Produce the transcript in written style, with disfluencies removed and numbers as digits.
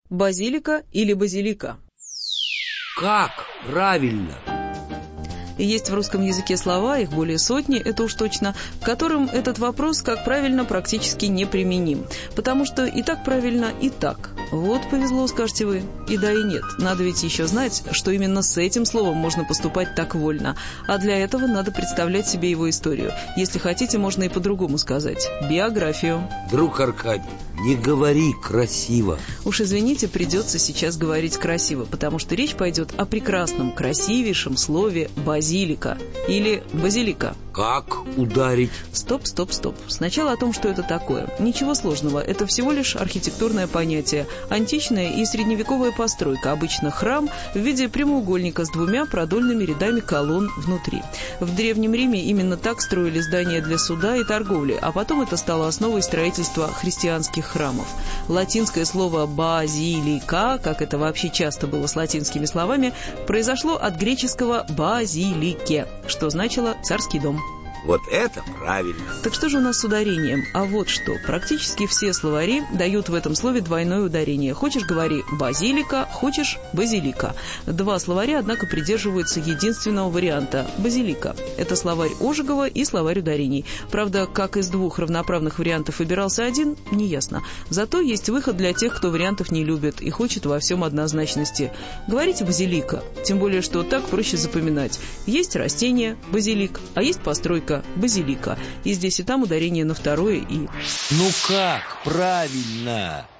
Базилика или базилика? Как правильно? И есть в русском языке слова, их более сотни, это уж точно, к которым этот вопрос, как правильно, практически неприменим. Потому что и так правильно, и так. Вот повезло, скажете вы. И да, и нет. Надо ведь еще знать, что именно с этим словом можно поступать так вольно. А для этого надо представлять себе его историю. Если хотите, можно и по-другому сказать. Биографию. Друг Аркадий, не говори красиво. Уж извините, придется сейчас говорить красиво, потому что речь пойдет о прекрасном, красивейшем слове «базилика» или «базилика». Как ударить? Стоп. Сначала о том, что это такое. Ничего сложного, это всего лишь архитектурное понятие. Античная и средневековая постройка, обычно храм в виде прямоугольника с двумя продольными рядами колонн внутри. В Древнем Риме именно так строили здания для суда и торговли, а потом это стало основой строительства христианских храмов. Латинское слово «базилика», как это вообще часто было с латинскими словами, произошло от греческого «базилике», что значило «царский дом». Вот это правильно. Так что же у нас с ударением? А вот что. Практически все словари дают в этом слове двойное ударение. Хочешь — говори «базилика», хочешь — «базилика». Два словаря, однако, придерживаются единственного варианта – «базилика». Это словарь Ожегова и словарь ударений. Правда, как из двух равноправных вариантов выбирался один, неясно. Зато есть выход для тех, кто вариантов не любит и хочет во всем однозначности. Говорите «базилика», тем более, что так проще запоминать. Есть растение – базилик, а есть постройка – базилика. И здесь и там ударение на второе «и». Ну как правильно?